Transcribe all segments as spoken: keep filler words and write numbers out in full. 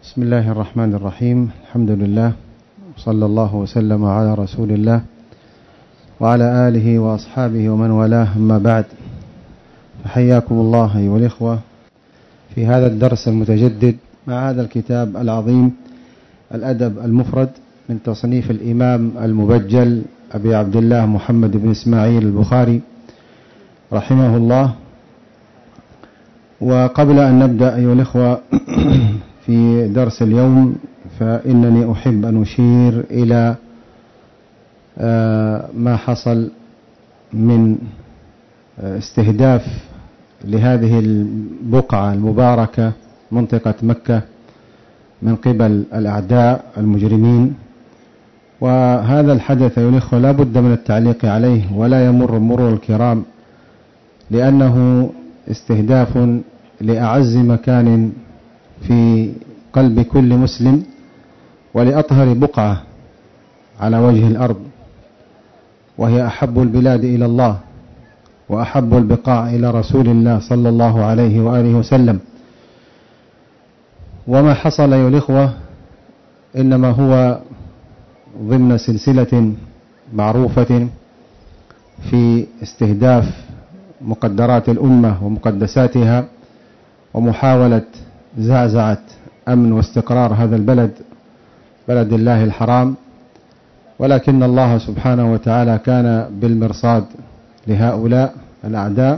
بسم الله الرحمن الرحيم. الحمد لله صلى الله وسلم على رسول الله وعلى آله وأصحابه ومن والاه، أما بعد، فحياكم الله أيها الإخوة في هذا الدرس المتجدد مع هذا الكتاب العظيم الأدب المفرد من تصنيف الإمام المبجل أبي عبد الله محمد بن إسماعيل البخاري رحمه الله. وقبل أن نبدأ أيها الإخوة في درس اليوم، فإنني أحب أن أشير إلى ما حصل من استهداف لهذه البقعة المباركة منطقة مكة من قبل الأعداء المجرمين. وهذا الحدث أيها الإخوة لا بد من التعليق عليه ولا يمر مرور الكرام، لأنه استهداف لأعز مكان في قلب كل مسلم ولأطهر بقعة على وجه الأرض، وهي أحب البلاد إلى الله وأحب البقاع إلى رسول الله صلى الله عليه وآله وسلم. وما حصل أيها الإخوة إنما هو ضمن سلسلة معروفة في استهداف مقدرات الأمة ومقدساتها ومحاولة زعزعة أمن واستقرار هذا البلد، بلد الله الحرام. ولكن الله سبحانه وتعالى كان بالمرصاد لهؤلاء الأعداء،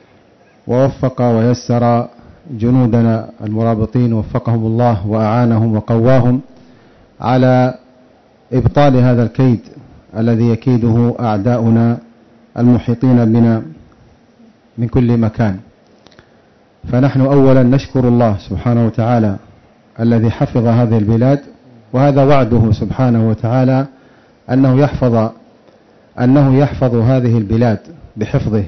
ووفق ويسر جنودنا المرابطين، وفقهم الله وأعانهم وقواهم على إبطال هذا الكيد الذي يكيده أعداؤنا المحيطين بنا من كل مكان. فنحن أولا نشكر الله سبحانه وتعالى الذي حفظ هذه البلاد، وهذا وعده سبحانه وتعالى أنه يحفظ أنه يحفظ هذه البلاد بحفظه.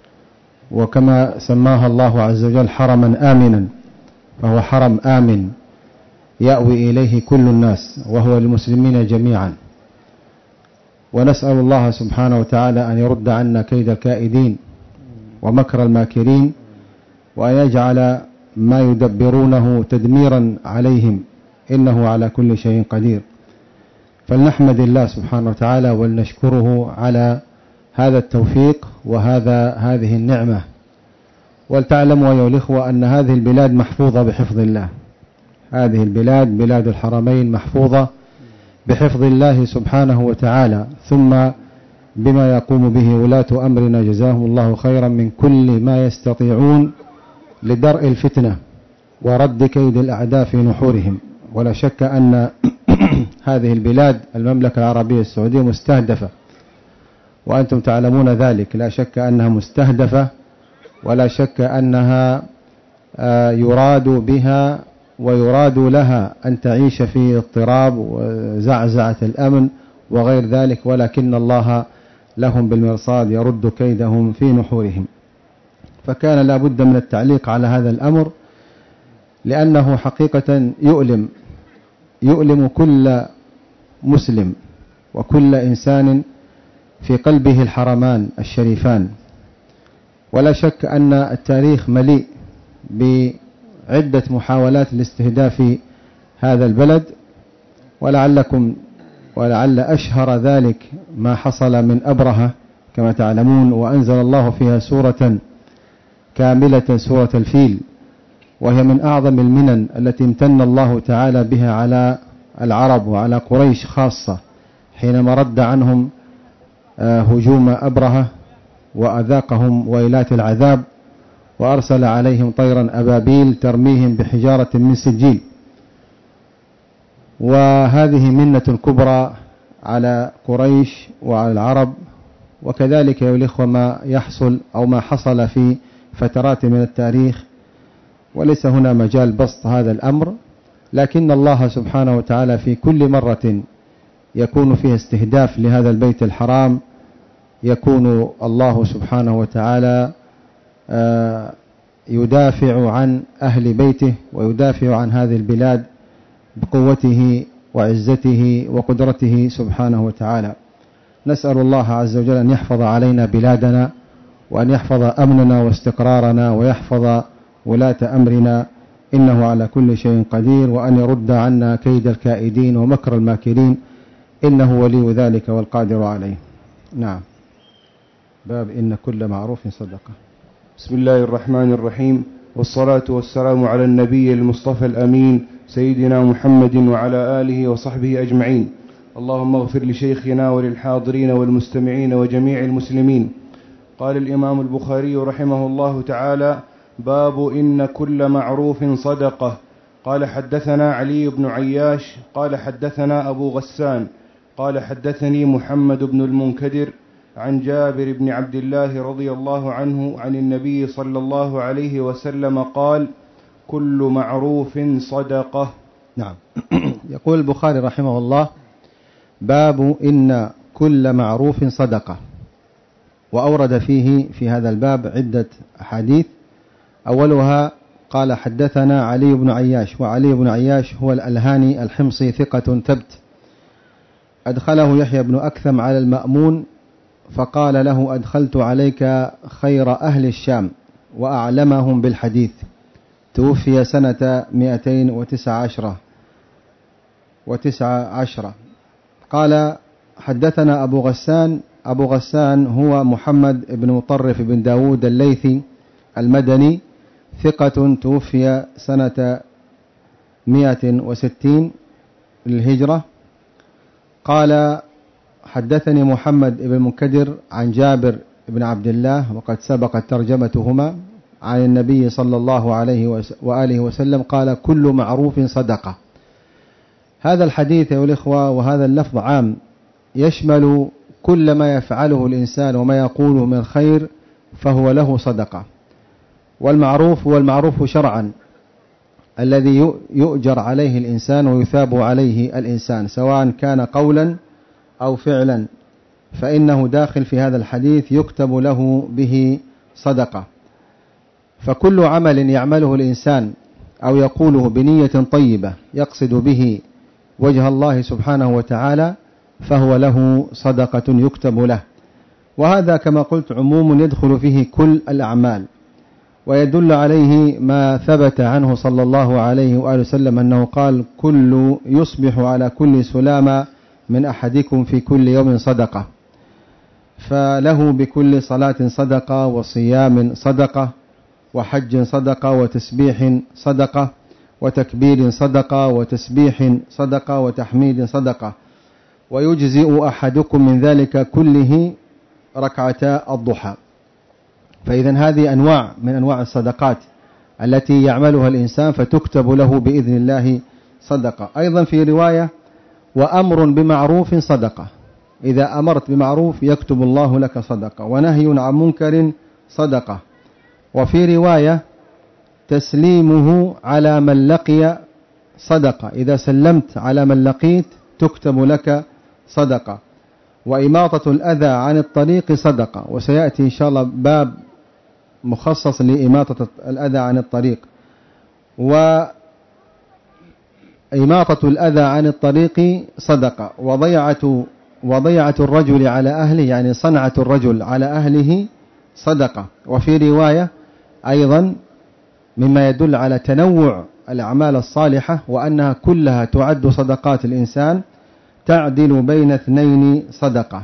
وكما سماها الله عز وجل حرما آمنا، فهو حرم آمن يأوي إليه كل الناس وهو للمسلمين جميعا. ونسأل الله سبحانه وتعالى أن يرد عنا كيد الكائدين ومكر الماكرين، وأن يجعل ما يدبرونه تدميرا عليهم، إنه على كل شيء قدير. فلنحمد الله سبحانه وتعالى ولنشكره على هذا التوفيق وهذا هذه النعمة. ولتعلموا أيها الإخوة أن هذه البلاد محفوظة بحفظ الله. هذه البلاد بلاد الحرمين محفوظة بحفظ الله سبحانه وتعالى، ثم بما يقوم به ولاة أمرنا جزاهم الله خيرا من كل ما يستطيعون لدرء الفتنة ورد كيد الأعداء في نحورهم. ولا شك أن هذه البلاد المملكة العربية السعودية مستهدفة، وأنتم تعلمون ذلك. لا شك أنها مستهدفة، ولا شك أنها يراد بها ويراد لها أن تعيش في اضطراب وزعزعة الأمن وغير ذلك، ولكن الله لهم بالمرصاد يرد كيدهم في نحورهم. فكان لا بد من التعليق على هذا الأمر، لأنه حقيقة يؤلم يؤلم كل مسلم وكل إنسان في قلبه الحرمان الشريفان. ولا شك أن التاريخ مليء بعدة محاولات لاستهداف هذا البلد، ولعلكم ولعل أشهر ذلك ما حصل من أبرهة كما تعلمون، وأنزل الله فيها سورة كاملة، سورة الفيل، وهي من أعظم المنن التي امتن الله تعالى بها على العرب وعلى قريش خاصة، حينما رد عنهم هجوم أبرهة وأذاقهم ويلات العذاب، وأرسل عليهم طيرا أبابيل ترميهم بحجارة من سجيل. وهذه منة كبرى على قريش وعلى العرب. وكذلك يا الإخوة ما يحصل أو ما حصل في فترات من التاريخ، وليس هنا مجال بسط هذا الأمر، لكن الله سبحانه وتعالى في كل مرة يكون فيها استهداف لهذا البيت الحرام يكون الله سبحانه وتعالى يدافع عن أهل بيته ويدافع عن هذه البلاد بقوته وعزته وقدرته سبحانه وتعالى. نسأل الله عز وجل أن يحفظ علينا بلادنا، وأن يحفظ أمننا واستقرارنا، ويحفظ ولاة أمرنا إنه على كل شيء قدير، وأن يرد عنا كيد الكائدين ومكر الماكرين، إنه ولي ذلك والقادر عليه. نعم. باب إن كل معروف صدقة. بسم الله الرحمن الرحيم، والصلاة والسلام على النبي المصطفى الأمين سيدنا محمد وعلى آله وصحبه أجمعين. اللهم اغفر لشيخنا وللحاضرين والمستمعين وجميع المسلمين. قال الإمام البخاري رحمه الله تعالى: باب إن كل معروف صدقة. قال حدثنا علي بن عياش قال حدثنا أبو غسان قال حدثني محمد بن المنكدر عن جابر بن عبد الله رضي الله عنه عن النبي صلى الله عليه وسلم قال: كل معروف صدقة. نعم. يقول البخاري رحمه الله: باب إن كل معروف صدقة. وأورد فيه في هذا الباب عدة أحاديث. أولها قال حدثنا علي بن عياش، وعلي بن عياش هو الألهاني الحمصي ثقة ثبت، أدخله يحيى بن أكثم على المأمون فقال له: أدخلت عليك خير أهل الشام وأعلمهم بالحديث. توفي سنة مئتين وتسع عشرة وتسع عشرة. قال حدثنا أبو غسان. أبو غسان هو محمد بن مطرف بن داود الليثي المدني ثقة، توفي سنة مئة وستين للهجرة. قال حدثني محمد بن المنكدر عن جابر بن عبد الله، وقد سبقت ترجمتهما، عن النبي صلى الله عليه وآله وسلم قال: كل معروف صدقة. هذا الحديث يا الإخوة وهذا اللفظ عام، يشمل كل ما يفعله الإنسان وما يقوله من خير فهو له صدقة. والمعروف هو المعروف شرعا الذي يؤجر عليه الإنسان ويثاب عليه الإنسان، سواء كان قولا أو فعلا، فإنه داخل في هذا الحديث يكتب له به صدقة. فكل عمل يعمله الإنسان أو يقوله بنية طيبة يقصد به وجه الله سبحانه وتعالى فهو له صدقة يكتب له. وهذا كما قلت عموم يدخل فيه كل الأعمال، ويدل عليه ما ثبت عنه صلى الله عليه وآله وسلم أنه قال: كل يصبح على كل سلامة من أحدكم في كل يوم صدقة، فله بكل صلاة صدقة، وصيام صدقة، وحج صدقة، وتسبيح صدقة، وتكبير صدقة، وتسبيح صدقة، وتحميد صدقة. ويجزئ أحدكم من ذلك كله ركعتا الضحى. فإذا هذه أنواع من أنواع الصدقات التي يعملها الإنسان فتكتب له بإذن الله صدقة. أيضا في رواية: وأمر بمعروف صدقة، إذا أمرت بمعروف يكتب الله لك صدقة، ونهي عن منكر صدقة. وفي رواية: تسليمه على من لقي صدقة، إذا سلمت على من لقيت تكتب لك صدقة. وإماطة الأذى عن الطريق صدقة، وسيأتي إن شاء الله باب مخصص لإماطة الأذى عن الطريق. وإماطة الأذى عن الطريق صدقة. وضيعة وضيعة الرجل على أهله، يعني صنعة الرجل على أهله صدقة. وفي رواية أيضا مما يدل على تنوع الأعمال الصالحة وأنها كلها تعد صدقات الإنسان، تعدل بين اثنين صدقة.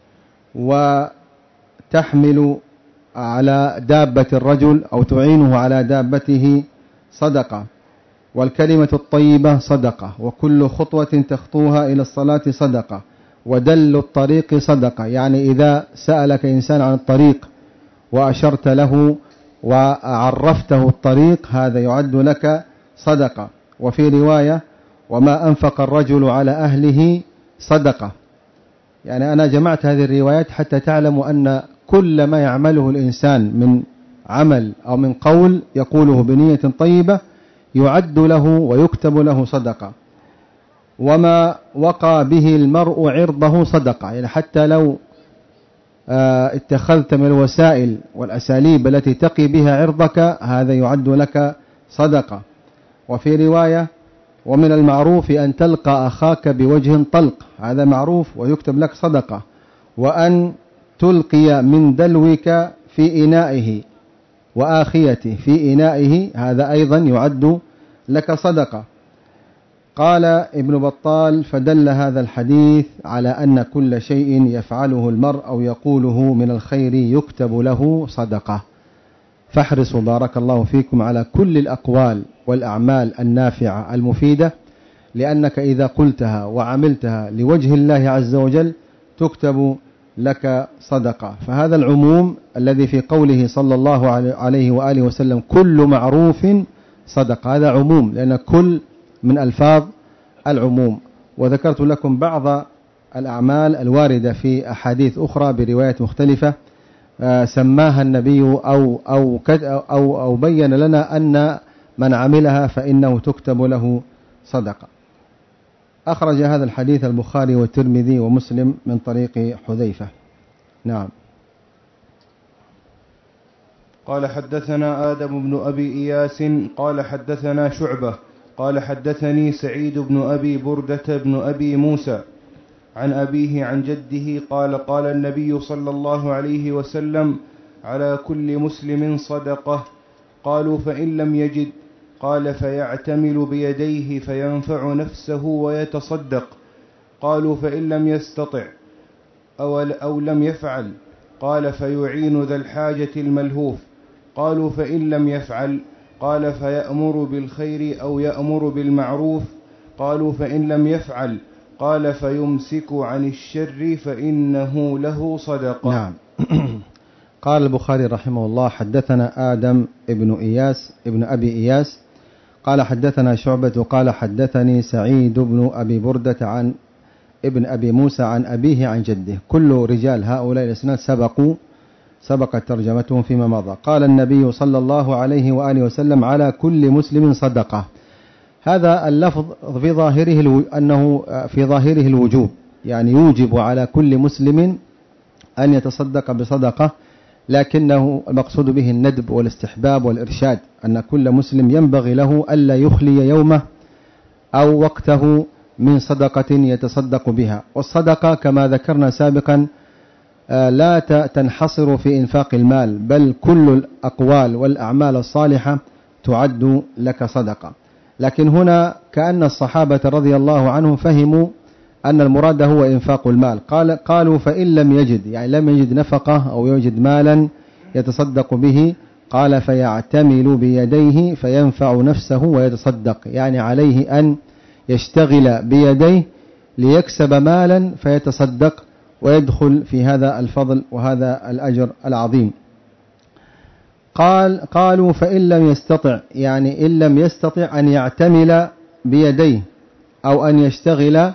وتحمل على دابة الرجل أو تعينه على دابته صدقة. والكلمة الطيبة صدقة. وكل خطوة تخطوها إلى الصلاة صدقة. ودل الطريق صدقة، يعني إذا سألك إنسان عن الطريق وأشرت له وعرفته الطريق هذا يعد لك صدقة. وفي رواية: وما أنفق الرجل على أهله صدقة. يعني أنا جمعت هذه الروايات حتى تعلموا أن كل ما يعمله الإنسان من عمل أو من قول يقوله بنية طيبة يعد له ويكتب له صدقة. وما وقى به المرء عرضه صدقة، يعني حتى لو اتخذت من الوسائل والأساليب التي تقي بها عرضك هذا يعد لك صدقة. وفي رواية: ومن المعروف أن تلقى أخاك بوجه طلق، هذا معروف ويكتب لك صدقة. وأن تلقي من دلوك في إنائه وآخيته في إنائه، هذا أيضا يعد لك صدقة. قال ابن بطال: فدل هذا الحديث على أن كل شيء يفعله المرء أو يقوله من الخير يكتب له صدقة. فاحرصوا بارك الله فيكم على كل الأقوال والأعمال النافعة المفيدة، لأنك إذا قلتها وعملتها لوجه الله عز وجل تكتب لك صدقة. فهذا العموم الذي في قوله صلى الله عليه وآله وسلم كل معروف صدقة، هذا عموم، لأن كل من ألفاظ العموم. وذكرت لكم بعض الأعمال الواردة في أحاديث أخرى بروايات مختلفة سماها النبي أو, أو, أو, أو بين لنا أن من عملها فإنه تكتب له صدقة. أخرج هذا الحديث البخاري والترمذي ومسلم من طريق حذيفة. نعم. قال: حدثنا آدم بن أبي إياس قال حدثنا شعبة قال حدثني سعيد بن أبي بردة بن أبي موسى عن أبيه عن جده قال: قال النبي صلى الله عليه وسلم: على كل مسلم صدقة. قالوا: فإن لم يجد؟ قال: فيعتمل بيديه فينفع نفسه ويتصدق. قالوا: فإن لم يستطع أو, أو لم يفعل؟ قال: فيعين ذا الحاجة الملهوف. قالوا: فإن لم يفعل؟ قال: فيأمر بالخير أو يأمر بالمعروف. قالوا: فإن لم يفعل؟ قال: فيمسك عن الشر فإنه له صدقة. نعم. قال البخاري رحمه الله: حدثنا آدم ابن إياس ابن أبي إياس قال حدثنا شعبة قال حدثني سعيد بن أبي بردة عن ابن أبي موسى عن أبيه عن جده. كل رجال هؤلاء الإسناد سبقوا سبقت ترجمتهم فيما مضى. قال النبي صلى الله عليه وآله وسلم: على كل مسلم صدقة. هذا اللفظ في ظاهره أنه في ظاهره الوجوب، يعني يوجب على كل مسلم أن يتصدق بصدقة، لكنه المقصود به الندب والاستحباب والإرشاد، أن كل مسلم ينبغي له ألا يخلي يومه أو وقته من صدقة يتصدق بها. والصدقة كما ذكرنا سابقا لا تنحصر في إنفاق المال، بل كل الأقوال والأعمال الصالحة تعد لك صدقة. لكن هنا كأن الصحابة رضي الله عنهم فهموا أن المراد هو إنفاق المال. قال قالوا: فإن لم يجد، يعني لم يجد نفقة أو يجد مالا يتصدق به، قال: فيعتمل بيديه فينفع نفسه ويتصدق، يعني عليه أن يشتغل بيديه ليكسب مالا فيتصدق ويدخل في هذا الفضل وهذا الأجر العظيم. قال قالوا: فإن لم يستطع، يعني إن لم يستطع أن يعتمل بيديه أو أن يشتغل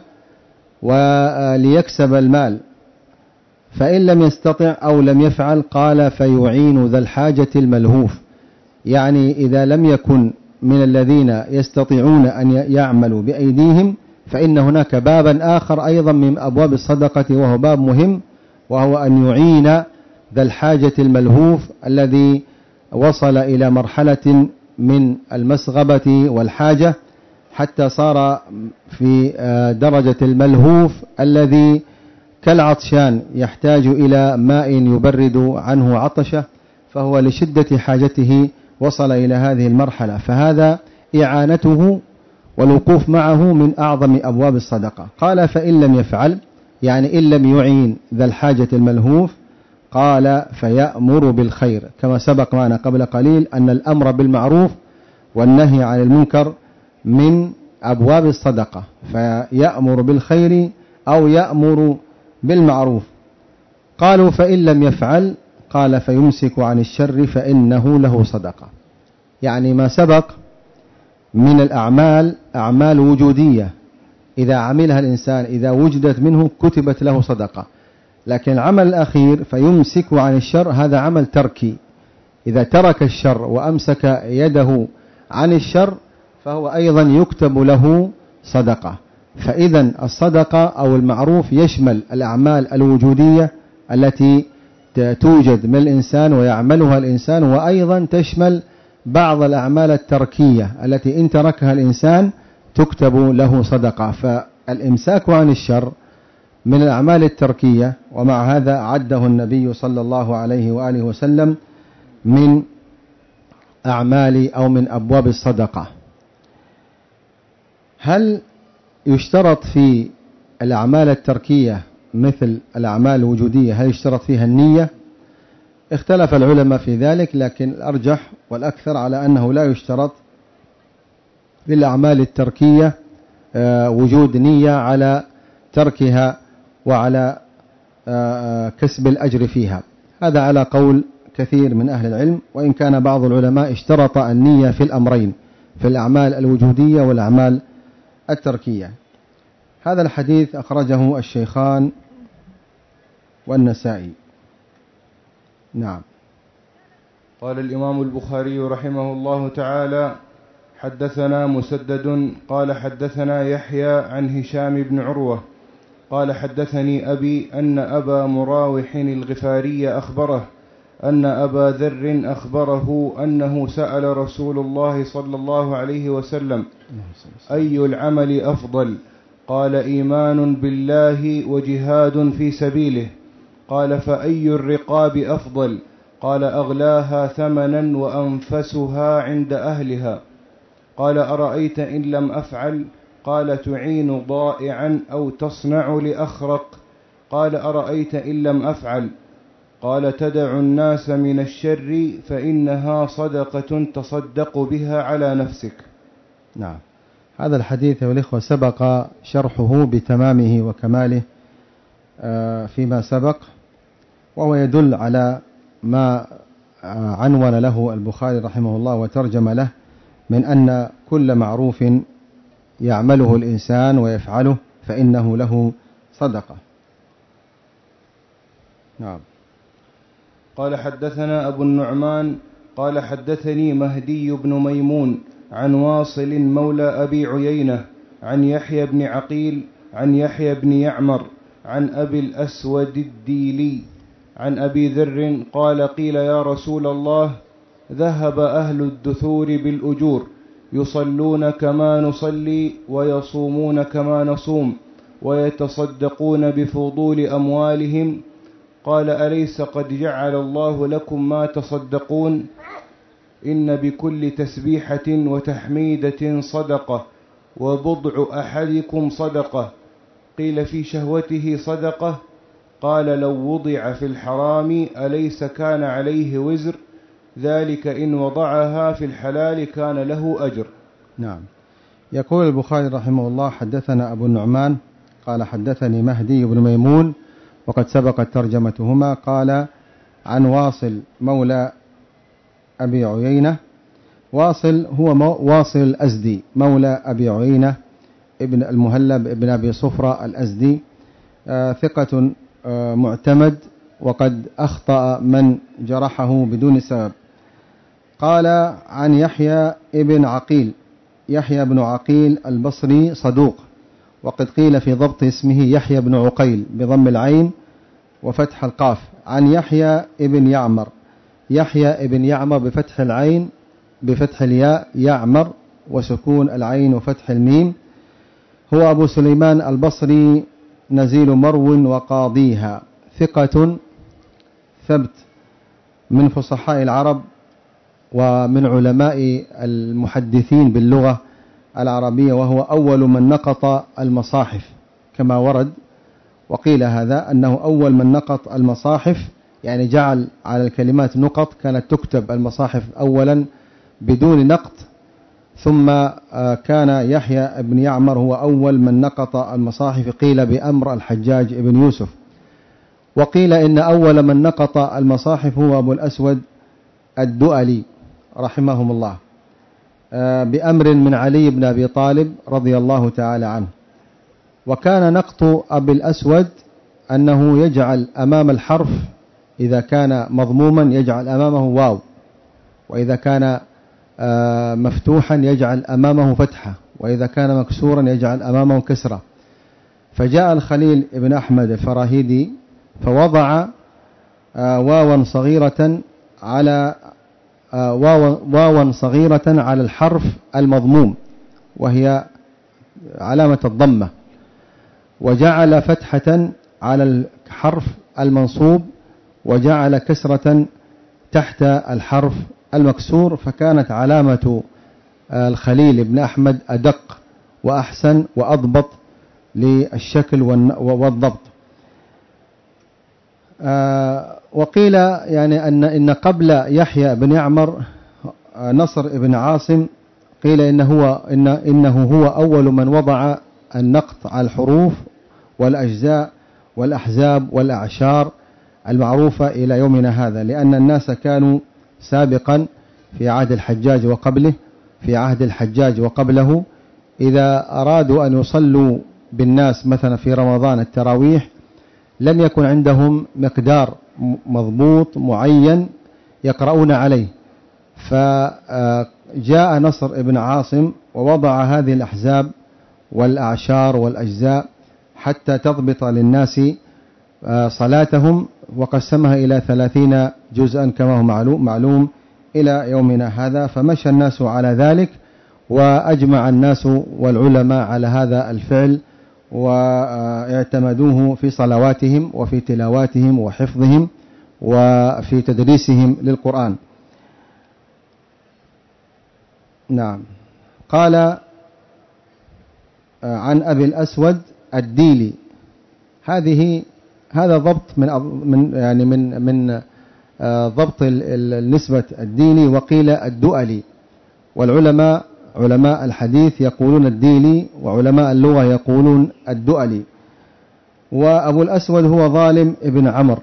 وليكسب المال، فإن لم يستطع أو لم يفعل قال: فيعين ذا الحاجة الملهوف، يعني إذا لم يكن من الذين يستطيعون أن يعملوا بأيديهم فإن هناك بابا آخر أيضا من أبواب الصدقة، وهو باب مهم، وهو أن يعين ذا الحاجة الملهوف الذي وصل إلى مرحلة من المسغبة والحاجة حتى صار في درجة الملهوف الذي كالعطشان يحتاج إلى ماء يبرد عنه عطشه، فهو لشدة حاجته وصل إلى هذه المرحلة، فهذا إعانته والوقوف معه من أعظم أبواب الصدقة. قال: فإن لم يفعل، يعني إن لم يعين ذا الحاجة الملهوف، قال: فيأمر بالخير، كما سبق معنا قبل قليل أن الأمر بالمعروف والنهي عن المنكر من أبواب الصدقة، فيأمر بالخير أو يأمر بالمعروف. قالوا: فإن لم يفعل؟ قال: فيمسك عن الشر فإنه له صدقة. يعني ما سبق من الأعمال أعمال وجودية، إذا عملها الإنسان إذا وجدت منه كتبت له صدقة، لكن العمل الأخير فيمسك عن الشر هذا عمل تركي، إذا ترك الشر وأمسك يده عن الشر فهو أيضا يكتب له صدقة. فإذا الصدقة أو المعروف يشمل الأعمال الوجودية التي توجد من الإنسان ويعملها الإنسان، وأيضا تشمل بعض الأعمال التركية التي إن تركها الإنسان تكتب له صدقة. فالإمساك عن الشر من الأعمال التركية، ومع هذا عده النبي صلى الله عليه وآله وسلم من أعمال أو من أبواب الصدقة. هل يشترط في الأعمال التركية مثل الأعمال الوجودية هل يشترط فيها النية؟ اختلف العلماء في ذلك، لكن الأرجح والأكثر على أنه لا يشترط في الأعمال التركية وجود نية على تركها وعلى كسب الأجر فيها. هذا على قول كثير من أهل العلم، وإن كان بعض العلماء اشترط النية في الأمرين، في الأعمال الوجودية والأعمال التركية. هذا الحديث أخرجه الشيخان والنسائي. نعم. قال الإمام البخاري رحمه الله تعالى: حدثنا مسدد قال حدثنا يحيى عن هشام بن عروة قال حدثني أبي أن أبا مراوح الغفاري أخبره أن أبا ذر أخبره أنه سأل رسول الله صلى الله عليه وسلم: أي العمل أفضل؟ قال: إيمان بالله وجهاد في سبيله. قال: فأي الرقاب أفضل؟ قال: أغلاها ثمنا وأنفسها عند أهلها. قال: أرأيت إن لم أفعل؟ قال: تعين ضائعا أو تصنع لأخرق. قال: أرأيت إن لم أفعل؟ قال: تدع الناس من الشر فإنها صدقة تصدق بها على نفسك. نعم. هذا الحديث والإخوة سبق شرحه بتمامه وكماله فيما سبق، وهو يدل على ما عنون له البخاري رحمه الله وترجم له من أن كل معروف يعمله الإنسان ويفعله فإنه له صدقة. نعم. قال: حدثنا أبو النعمان قال حدثني مهدي بن ميمون عن واصل مولى أبي عيينة عن يحيى بن عقيل عن يحيى بن يعمر عن أبي الأسود الديلي عن أبي ذر قال: قيل يا رسول الله: ذهب أهل الدثور بالأجور يصلون كما نصلي ويصومون كما نصوم ويتصدقون بفضول أموالهم. قال: أليس قد جعل الله لكم ما تصدقون؟ إن بكل تسبيحة وتحميدة صدقة، وبضع أحدكم صدقة. قيل: في شهوته صدقة؟ قال: لو وضع في الحرام أليس كان عليه وزر؟ ذلك إن وضعها في الحلال كان له أجر. نعم. يقول البخاري رحمه الله: حدثنا أبو النعمان قال حدثني مهدي بن ميمون، وقد سبقت ترجمتهما. قال عن واصل مولى أبي عيينة. واصل هو واصل الأزدي مولى أبي عيينة ابن المهلب ابن أبي صفرة الأزدي، آه ثقة آه معتمد، وقد أخطأ من جرحه بدون سبب. قال عن يحيى ابن عقيل. يحيى بن عقيل البصري صدوق، وقد قيل في ضبط اسمه يحيى بن عقيل بضم العين وفتح القاف. عن يحيى ابن يعمر. يحيى ابن يعمر بفتح العين بفتح الياء، يعمر وسكون العين وفتح الميم. هو أبو سليمان البصري نزيل مرو وقاضيها، ثقة ثبت من فصحاء العرب ومن علماء المحدثين باللغة العربية، وهو أول من نقط المصاحف كما ورد. وقيل هذا أنه أول من نقط المصاحف، يعني جعل على الكلمات نقط، كانت تكتب المصاحف أولا بدون نقط، ثم كان يحيى بن يعمر هو أول من نقط المصاحف، قيل بأمر الحجاج بن يوسف. وقيل إن أول من نقط المصاحف هو أبو الأسود الدؤلي رحمهم الله بأمر من علي بن أبي طالب رضي الله تعالى عنه. وكان نقط أبي الأسود أنه يجعل أمام الحرف إذا كان مضموما يجعل أمامه واو، وإذا كان مفتوحا يجعل أمامه فتحة، وإذا كان مكسورا يجعل أمامه كسرة. فجاء الخليل ابن أحمد الفراهيدي فوضع واوا صغيرة على واوا صغيرة على الحرف المضموم وهي علامة الضمة، وجعل فتحة على الحرف المنصوب، وجعل كسرة تحت الحرف المكسور، فكانت علامة الخليل بن أحمد أدق وأحسن وأضبط للشكل والضبط. وقيل يعني أن إن قبل يحيى بن يعمر نصر بن عاصم، قيل إنه هو إن إنه هو أول من وضع النقط على الحروف والأجزاء والأحزاب والأعشار المعروفة إلى يومنا هذا، لأن الناس كانوا سابقا في عهد الحجاج وقبله في عهد الحجاج وقبله إذا أرادوا أن يصلوا بالناس مثلا في رمضان التراويح لم يكن عندهم مقدار مضبوط معين يقرؤون عليه، فجاء نصر بن عاصم ووضع هذه الأحزاب والأعشار والأجزاء حتى تضبط للناس صلاتهم، وقسمها إلى ثلاثين جزءا كما هو معلوم, معلوم إلى يومنا هذا. فمشى الناس على ذلك، وأجمع الناس والعلماء على هذا الفعل، واعتمدوه في صلواتهم وفي تلاواتهم وحفظهم وفي تدريسهم للقرآن. نعم. قال عن أبي الأسود الديلي، هذه هذا ضبط من من يعني من من ضبط النسبة الديلي، وقيل الدؤلي، والعلماء علماء الحديث يقولون الديلي، وعلماء اللغة يقولون الدؤلي. وأبو الأسود هو ظالم ابن عمرو،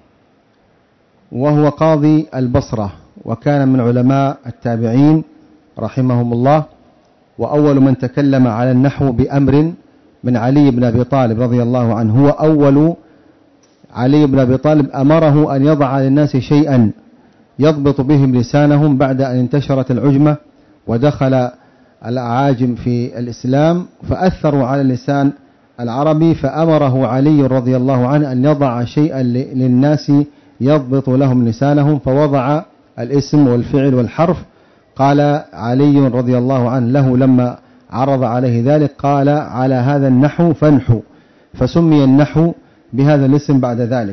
وهو قاضي البصرة، وكان من علماء التابعين رحمهم الله، وأول من تكلم على النحو بأمر من علي بن أبي طالب رضي الله عنه. هو أول علي بن أبي طالب أمره أن يضع للناس شيئا يضبط بهم لسانهم بعد أن انتشرت العجمة ودخل الأعاجم في الإسلام فأثروا على اللسان العربي، فأمره علي رضي الله عنه أن يضع شيئا للناس يضبط لهم لسانهم، فوضع الاسم والفعل والحرف. قال علي رضي الله عنه له لما عرض عليه ذلك قال على هذا النحو فانحو، فسمي النحو بهذا الاسم بعد ذلك.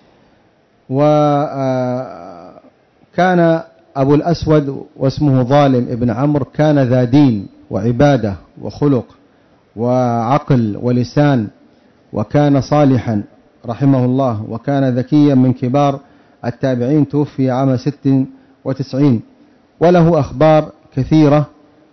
وكان أبو الأسود واسمه ظالم ابن عمرو كان ذا دين وعبادة وخلق وعقل ولسان، وكان صالحا رحمه الله، وكان ذكيا من كبار التابعين، توفي عام ست وتسعين، وله أخبار كثيرة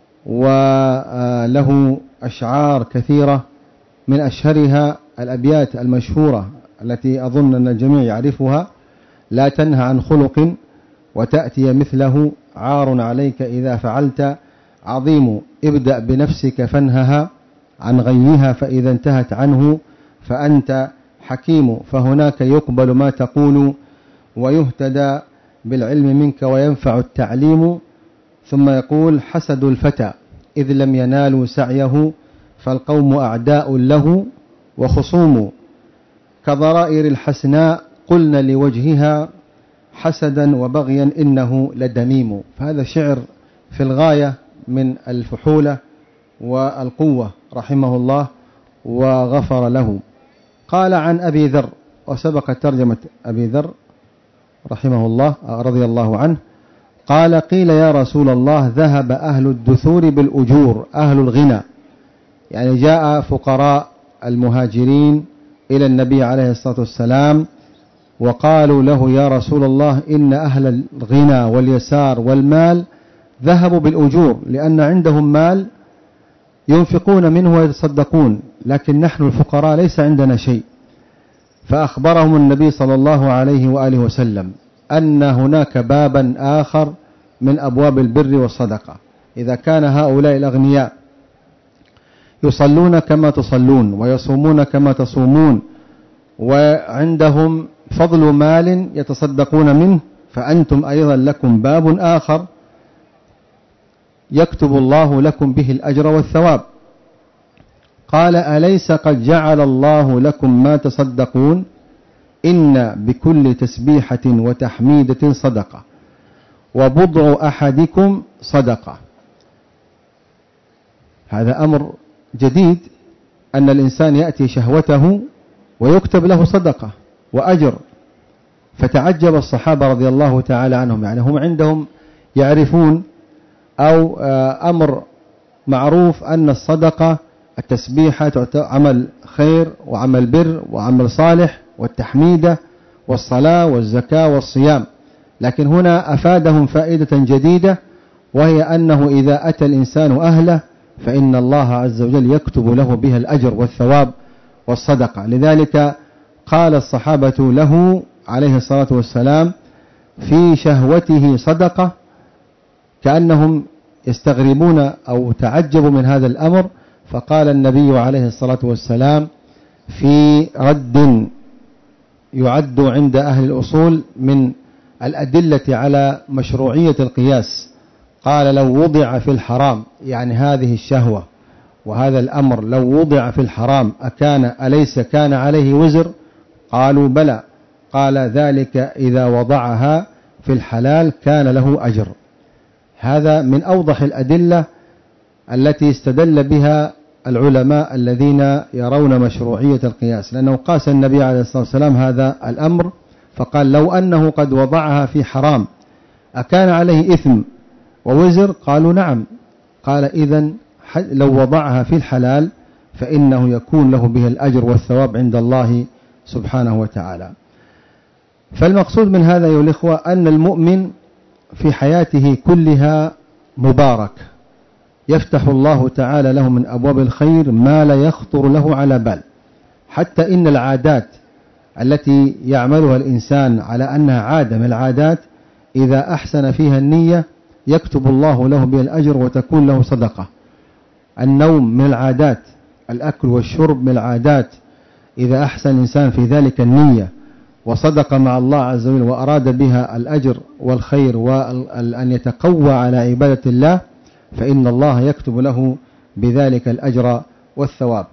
وله أشعار كثيرة، من أشهرها الأبيات المشهورة التي أظن أن الجميع يعرفها: لا تنهى عن خلق وتأتي مثله، عار عليك إذا فعلت عظيم، ابدأ بنفسك فانهها عن غيها، فإذا انتهت عنه فأنت حكيم، فهناك يقبل ما تقول ويهتدى بالعلم منك وينفع التعليم. ثم يقول: حسد الفتى إذ لم ينالوا سعيه، فالقوم أعداء له وخصوم، كضرائر الحسناء قلنا لوجهها، حسدا وبغيا إنه لدميم. فهذا شعر في الغاية من الفحولة والقوة رحمه الله وغفر له. قال عن أبي ذر، وسبق ترجمة أبي ذر رحمه الله رضي الله عنه، قال: قيل يا رسول الله ذهب أهل الدثور بالأجور، أهل الغنى، يعني جاء فقراء المهاجرين إلى النبي عليه الصلاة والسلام وقالوا له: يا رسول الله إن أهل الغنى واليسار والمال ذهبوا بالأجور، لأن عندهم مال ينفقون منه ويتصدقون، لكن نحن الفقراء ليس عندنا شيء. فأخبرهم النبي صلى الله عليه وآله وسلم أن هناك بابا آخر من أبواب البر والصدقة، إذا كان هؤلاء الأغنياء يصلون كما تصلون ويصومون كما تصومون وعندهم فضل مال يتصدقون منه، فأنتم أيضا لكم باب آخر يكتب الله لكم به الأجر والثواب. قال: أليس قد جعل الله لكم ما تصدقون؟ إن بكل تسبيحة وتحميدة صدقة، وبضع أحدكم صدقة. هذا أمر جديد، أن الإنسان يأتي شهوته ويكتب له صدقة وأجر. فتعجب الصحابة رضي الله تعالى عنهم، يعني هم عندهم يعرفون أو أمر معروف أن الصدقة التسبيحة عمل خير وعمل بر وعمل صالح، والتحميدة والصلاة والزكاة والصيام. لكن هنا أفادهم فائدة جديدة، وهي أنه إذا أتى الإنسان أهله فإن الله عز وجل يكتب له بها الأجر والثواب والصدقة. لذلك قال الصحابة له عليه الصلاة والسلام في شهوته صدقة، كأنهم يستغربون أو تعجبوا من هذا الأمر، فقال النبي عليه الصلاة والسلام في رد يعد عند أهل الأصول من الأدلة على مشروعية القياس، قال لو وضع في الحرام، يعني هذه الشهوة وهذا الأمر لو وضع في الحرام أكان أليس كان عليه وزر؟ قالوا بلى. قال ذلك إذا وضعها في الحلال كان له أجر. هذا من أوضح الأدلة التي استدل بها العلماء الذين يرون مشروعية القياس، لأنه قاس النبي عليه الصلاة والسلام هذا الأمر فقال لو أنه قد وضعها في حرام أكان عليه إثم ووزر؟ قالوا نعم. قال إذن لو وضعها في الحلال فإنه يكون له به الأجر والثواب عند الله سبحانه وتعالى. فالمقصود من هذا أيها الإخوة أن المؤمن في حياته كلها مبارك، يفتح الله تعالى له من أبواب الخير ما لا يخطر له على بال، حتى إن العادات التي يعملها الإنسان على أنها عادة من العادات إذا أحسن فيها النية يكتب الله له بها الأجر وتكون له صدقة. النوم من العادات، الأكل والشرب من العادات، إذا أحسن الإنسان في ذلك النية وصدق مع الله عز وجل وأراد بها الأجر والخير وأن يتقوى على عبادة الله فإن الله يكتب له بذلك الأجر والثواب.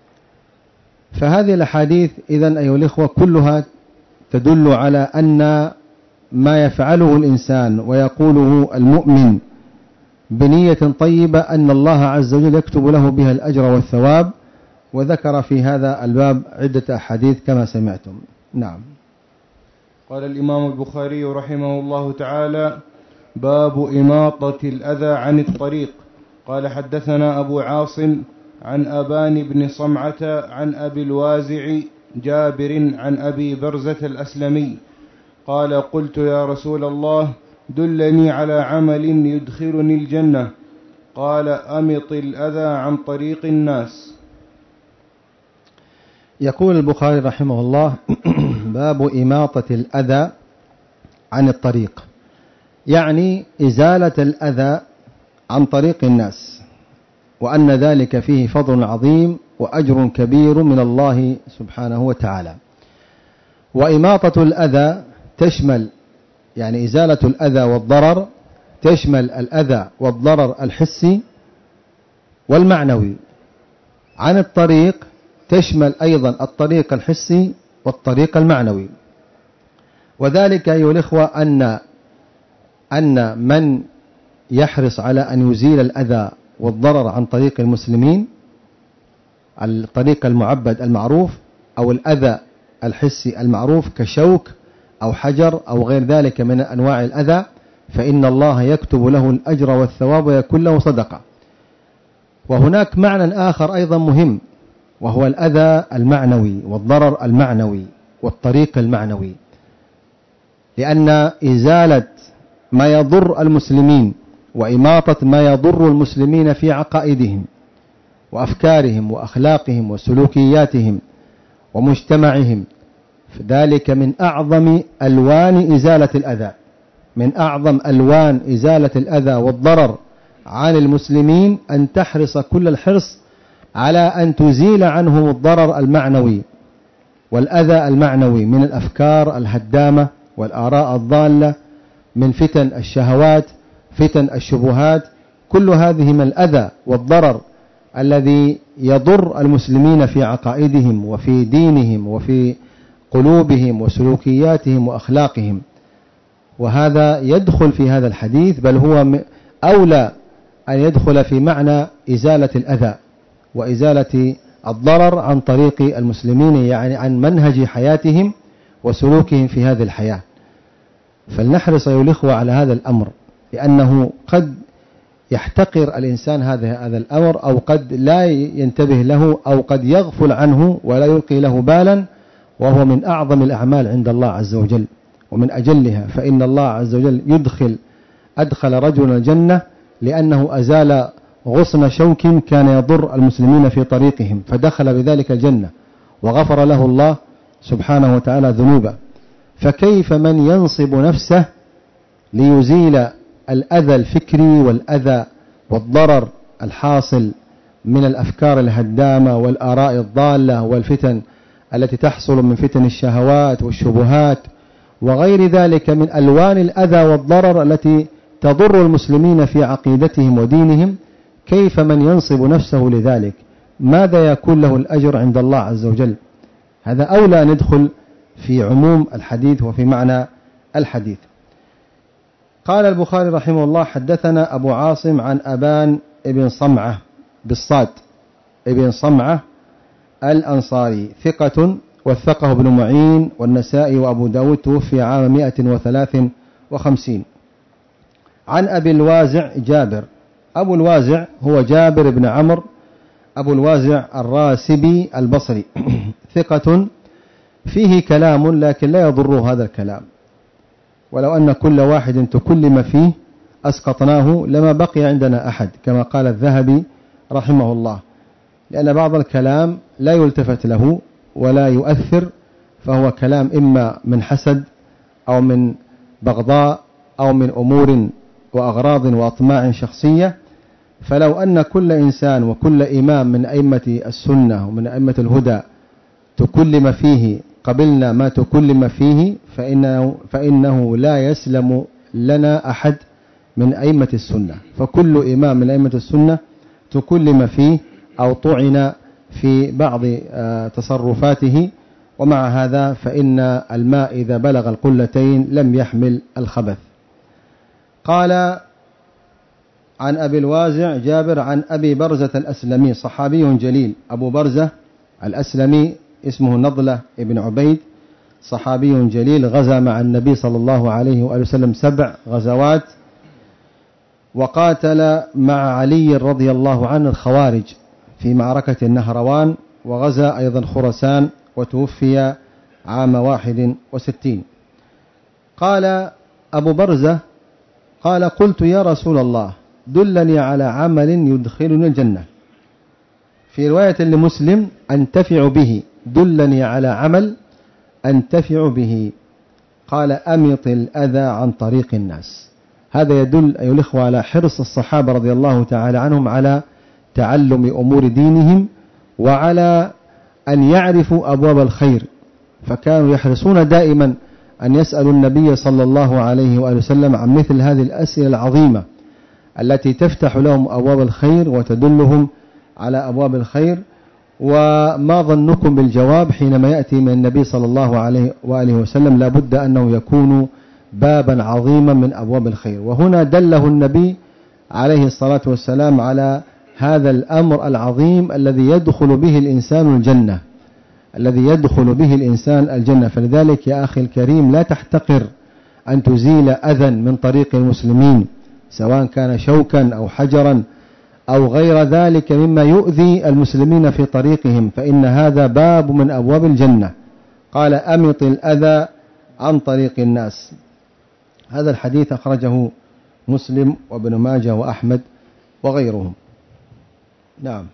فهذه الأحاديث إذن أيها الإخوة كلها تدل على أن ما يفعله الإنسان ويقوله المؤمن بنية طيبة أن الله عز وجل يكتب له بها الأجر والثواب، وذكر في هذا الباب عدة أحاديث كما سمعتم. نعم. قال الإمام البخاري رحمه الله تعالى: باب إماطة الأذى عن الطريق. قال حدثنا أبو عاصم عن أبان بن صمعة عن أبي الوازع جابر عن أبي برزة الأسلمي قال: قلت يا رسول الله دلني على عمل يدخلني الجنة. قال: أمط الأذى عن طريق الناس. يقول البخاري رحمه الله: باب إماطة الأذى عن الطريق، يعني إزالة الأذى عن طريق الناس، وأن ذلك فيه فضل عظيم وأجر كبير من الله سبحانه وتعالى. وإماطة الأذى تشمل، يعني إزالة الأذى والضرر تشمل الأذى والضرر الحسي والمعنوي. عن الطريق تشمل أيضا الطريق الحسي والطريق المعنوي. وذلك أيها الإخوة أن أن من يحرص على أن يزيل الأذى والضرر عن طريق المسلمين، الطريق المعبد المعروف أو الأذى الحسي المعروف كشوك أو حجر أو غير ذلك من أنواع الأذى، فإن الله يكتب له الأجر والثواب ويكون له صدقة. وهناك معنى آخر أيضا مهم، وهو الأذى المعنوي والضرر المعنوي والطريق المعنوي، لأن إزالة ما يضر المسلمين وإماطة ما يضر المسلمين في عقائدهم وأفكارهم وأخلاقهم وسلوكياتهم ومجتمعهم، ذلك من أعظم ألوان إزالة الأذى، من أعظم ألوان إزالة الأذى والضرر عن المسلمين أن تحرص كل الحرص على أن تزيل عنهم الضرر المعنوي والأذى المعنوي من الأفكار الهدامة والآراء الضالة، من فتن الشهوات، فتن الشبهات، كل هذه من الأذى والضرر الذي يضر المسلمين في عقائدهم وفي دينهم وفي قلوبهم وسلوكياتهم وأخلاقهم. وهذا يدخل في هذا الحديث، بل هو أولى أن يدخل في معنى إزالة الأذى وإزالة الضرر عن طريق المسلمين، يعني عن منهج حياتهم وسلوكهم في هذه الحياة. فلنحرص أيها الإخوة على هذا الأمر، لأنه قد يحتقر الإنسان هذا هذا الأمر، أو قد لا ينتبه له، أو قد يغفل عنه ولا يلقي له بالا، وهو من أعظم الأعمال عند الله عز وجل ومن أجلها. فإن الله عز وجل يدخل أدخل رجل الجنة لأنه أزال غصن شوك كان يضر المسلمين في طريقهم، فدخل بذلك الجنة وغفر له الله سبحانه وتعالى ذنوبه. فكيف من ينصب نفسه ليزيل الأذى الفكري والأذى والضرر الحاصل من الأفكار الهدامة والآراء الضالة والفتن التي تحصل من فتن الشهوات والشبهات وغير ذلك من ألوان الأذى والضرر التي تضر المسلمين في عقيدتهم ودينهم؟ كيف من ينصب نفسه لذلك؟ ماذا يكون له الأجر عند الله عز وجل؟ هذا أولى أن يدخل في عموم الحديث وفي معنى الحديث. قال البخاري رحمه الله: حدثنا أبو عاصم عن أبان ابن صمعة بالصاد ابن صمعة الأنصاري ثقة، وثقه ابن معين والنسائي وأبو داود، توفي عام مئة وثلاث وخمسين. عن أبي الوازع جابر. أبو الوازع هو جابر بن عمرو أبو الوازع الراسبي البصري ثقة فيه كلام، لكن لا يضر هذا الكلام، ولو أن كل واحد تكلم فيه أسقطناه لما بقي عندنا أحد، كما قال الذهبي رحمه الله، لأن بعض الكلام لا يلتفت له ولا يؤثر، فهو كلام إما من حسد أو من بغضاء أو من أمور وأغراض وأطماع شخصية. فلو أن كل إنسان وكل إمام من أئمة السنة ومن أئمة الهدى تكلم فيه قبلنا ما تكلم فيه، فإنه, فإنه لا يسلم لنا أحد من أئمة السنة. فكل إمام من أئمة السنة تكلم فيه أو طعن في بعض تصرفاته، ومع هذا فإن الماء إذا بلغ القلتين لم يحمل الخبث. قال عن أبي الوازع جابر عن أبي برزة الأسلمي، صحابي جليل. أبو برزة الأسلمي اسمه نضلة ابن عبيد، صحابي جليل، غزا مع النبي صلى الله عليه وآله وسلم سبع غزوات، وقاتل مع علي رضي الله عنه الخوارج في معركة النهروان، وغزا أيضا خراسان، وتوفي عام واحد وستين. قال أبو برزة قال: قلت يا رسول الله دلني على عمل يدخلني الجنة. في رواية لمسلم: أنتفع به، دلني على عمل أنتفع به. قال: أمط الأذى عن طريق الناس. هذا يدل أيها الإخوة على حرص الصحابة رضي الله تعالى عنهم على تعلم أمور دينهم وعلى أن يعرفوا أبواب الخير، فكانوا يحرصون دائما أن يسألوا النبي صلى الله عليه وآله وسلم عن مثل هذه الأسئلة العظيمة التي تفتح لهم أبواب الخير وتدلهم على أبواب الخير. وما ظنكم بالجواب حينما يأتي من النبي صلى الله عليه وآله وسلم؟ لا بد أنه يكون بابا عظيما من أبواب الخير. وهنا دله النبي عليه الصلاة والسلام على هذا الأمر العظيم الذي يدخل به الإنسان الجنة، الذي يدخل به الإنسان الجنة. فلذلك يا أخي الكريم لا تحتقر أن تزيل أذى من طريق المسلمين، سواء كان شوكا أو حجرا أو غير ذلك مما يؤذي المسلمين في طريقهم، فإن هذا باب من أبواب الجنة. قال: أمط الأذى عن طريق الناس. هذا الحديث أخرجه مسلم وابن ماجه وأحمد وغيرهم. نعم.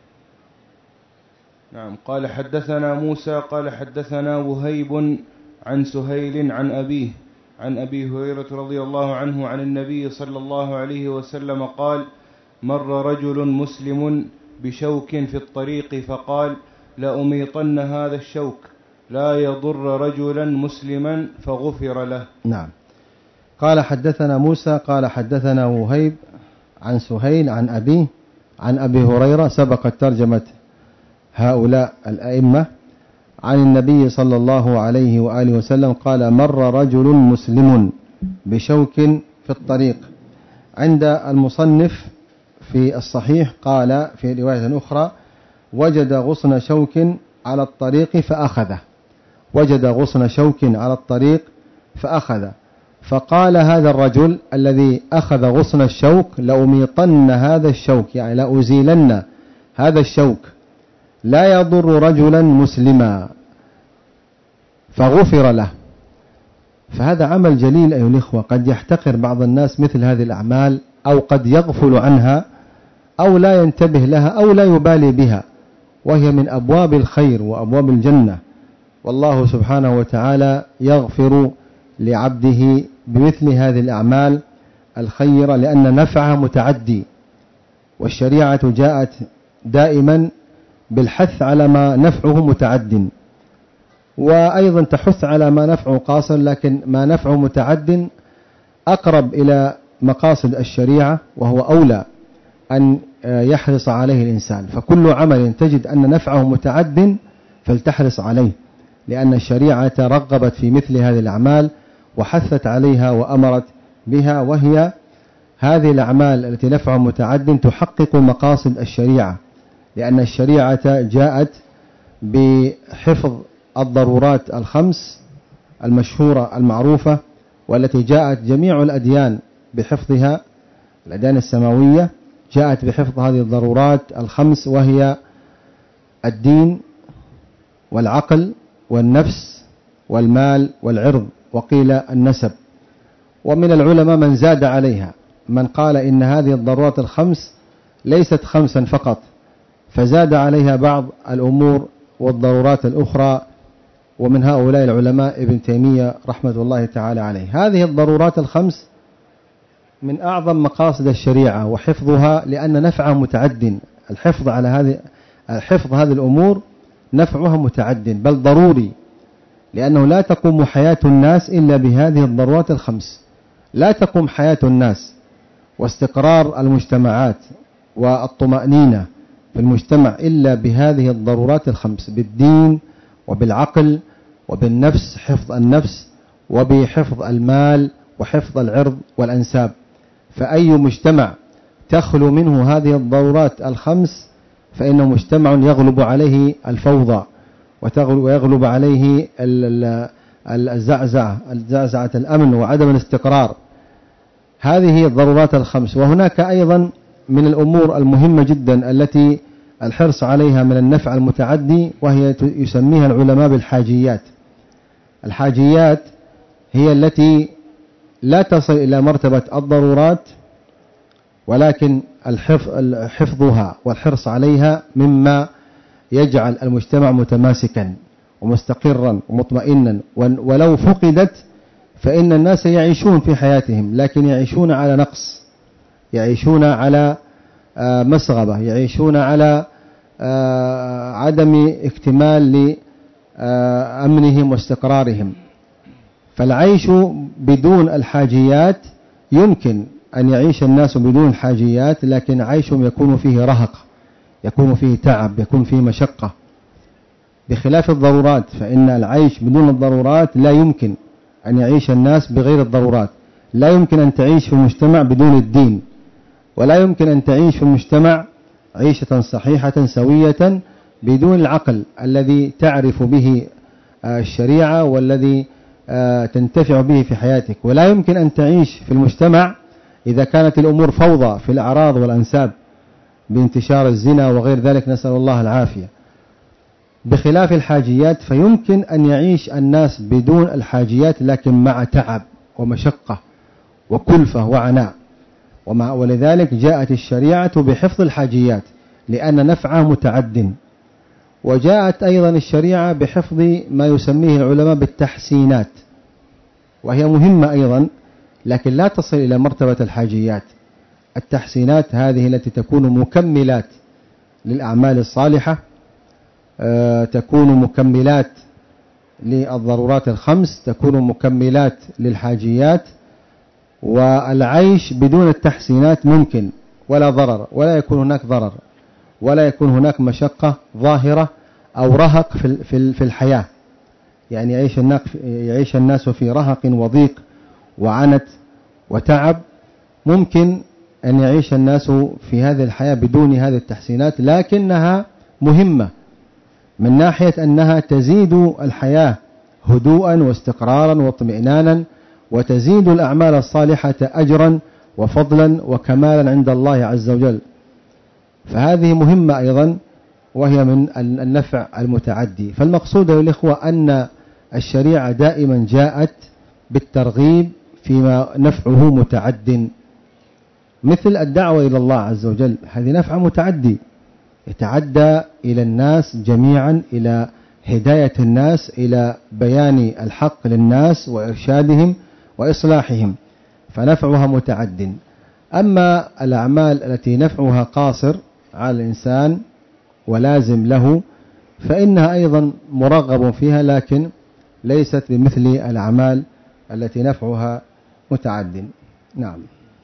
نعم. قال: حدثنا موسى قال حدثنا وهيب عن سهيل عن أبيه عن أبي هريرة رضي الله عنه عن النبي صلى الله عليه وسلم قال: مر رجل مسلم بشوك في الطريق فقال: لأميطن هذا الشوك لا يضر رجلا مسلما، فغفر له. نعم. قال: حدثنا موسى قال حدثنا وهيب عن سهيل عن أبيه عن أبي هريرة، سبقت ترجمة هؤلاء الأئمة، عن النبي صلى الله عليه وآله وسلم قال: مر رجل مسلم بشوك في الطريق. عند المصنف في الصحيح قال في رواية أخرى: وجد غصن شوك على الطريق فأخذه، وجد غصن شوك على الطريق فأخذه. فقال هذا الرجل الذي أخذ غصن الشوك: لأميطن هذا الشوك، يعني لأزيلن هذا الشوك، لا يضر رجلا مسلما، فغفر له. فهذا عمل جليل أيها الإخوة. قد يحتقر بعض الناس مثل هذه الأعمال، أو قد يغفل عنها، أو لا ينتبه لها، أو لا يبالي بها، وهي من أبواب الخير وأبواب الجنة. والله سبحانه وتعالى يغفر لعبده بمثل هذه الأعمال الخيرة، لأن نفعها متعدي، والشريعة جاءت دائما بالحث على ما نفعه متعد، وأيضا تحث على ما نفعه قاصر، لكن ما نفعه متعد أقرب إلى مقاصد الشريعة، وهو أولى أن يحرص عليه الإنسان. فكل عمل تجد أن نفعه متعد فلتحرص عليه، لأن الشريعة رغبت في مثل هذه الأعمال وحثت عليها وأمرت بها، وهي هذه الأعمال التي نفعها متعد تحقق مقاصد الشريعة، لأن الشريعة جاءت بحفظ الضرورات الخمس المشهورة المعروفة، والتي جاءت جميع الأديان بحفظها، الأديان السماوية جاءت بحفظ هذه الضرورات الخمس، وهي الدين والعقل والنفس والمال والعرض، وقيل النسب. ومن العلماء من زاد عليها، من قال إن هذه الضرورات الخمس ليست خمسا فقط، فزاد عليها بعض الأمور والضرورات الأخرى، ومن هؤلاء العلماء ابن تيمية رحمة الله تعالى عليه. هذه الضرورات الخمس من أعظم مقاصد الشريعة وحفظها، لأن نفعها متعد. الحفظ على هذه الحفظ هذه الأمور نفعها متعد، بل ضروري، لأنه لا تقوم حياة الناس إلا بهذه الضرورات الخمس. لا تقوم حياة الناس واستقرار المجتمعات والطمأنينة في المجتمع إلا بهذه الضرورات الخمس: بالدين وبالعقل وبالنفس، حفظ النفس، وبحفظ المال وحفظ العرض والأنساب. فأي مجتمع تخلو منه هذه الضرورات الخمس فإنه مجتمع يغلب عليه الفوضى، ويغلب عليه الزعزعة الزعزعة الأمن وعدم الاستقرار. هذه هي الضرورات الخمس. وهناك أيضا من الأمور المهمة جدا التي الحرص عليها من النفع المتعدي، وهي يسميها العلماء بالحاجيات. الحاجيات هي التي لا تصل إلى مرتبة الضرورات، ولكن حفظها والحرص عليها مما يجعل المجتمع متماسكا ومستقرا ومطمئنا. ولو فقدت فإن الناس يعيشون في حياتهم، لكن يعيشون على نقص، يعيشون على مسغبة، يعيشون على عدم اكتمال لأمنهم واستقرارهم. فالعيش بدون الحاجيات يمكن أن يعيش الناس بدون الحاجيات، لكن عيشهم يكون فيه رهق، يكون فيه تعب، يكون فيه مشقة، بخلاف الضرورات. فإن العيش بدون الضرورات لا يمكن أن يعيش الناس بغير الضرورات. لا يمكن أن تعيش في المجتمع بدون الدين، ولا يمكن أن تعيش في المجتمع عيشة صحيحة سوية بدون العقل الذي تعرف به الشريعة والذي تنتفع به في حياتك. ولا يمكن أن تعيش في المجتمع إذا كانت الأمور فوضى في الأعراض والأنساب بانتشار الزنا وغير ذلك، نسأل الله العافية. بخلاف الحاجيات فيمكن أن يعيش الناس بدون الحاجيات، لكن مع تعب ومشقة وكلفة وعناء. ولذلك جاءت الشريعة بحفظ الحاجيات لأن نفعها متعد. وجاءت أيضا الشريعة بحفظ ما يسميه العلماء بالتحسينات، وهي مهمة أيضا، لكن لا تصل إلى مرتبة الحاجيات. التحسينات هذه التي تكون مكملات للأعمال الصالحة، تكون مكملات للضرورات الخمس، تكون مكملات للحاجيات. والعيش بدون التحسينات ممكن ولا ضرر، ولا يكون هناك ضرر، ولا يكون هناك مشقة ظاهرة أو رهق في الحياة. يعني يعيش الناس يعيش الناس في رهق وضيق وعنت وتعب. ممكن أن يعيش الناس في هذه الحياة بدون هذه التحسينات، لكنها مهمة من ناحية أنها تزيد الحياة هدوءا واستقرارا واطمئنانا وتزيد الأعمال الصالحة أجرا وفضلا وكمالا عند الله عز وجل. فهذه مهمة أيضا، وهي من النفع المتعدي. فالمقصود يا الإخوة أن الشريعة دائما جاءت بالترغيب فيما نفعه متعد، مثل الدعوة إلى الله عز وجل، هذه نفع متعدي يتعدى إلى الناس جميعا، إلى هداية الناس، إلى بيان الحق للناس وإرشادهم وإصلاحهم، فنفعها متعد. أما الأعمال التي نفعها قاصر على الإنسان ولازم له فإنها أيضا مرغب فيها، لكن ليست بمثل الأعمال التي نفعها متعد. نعم.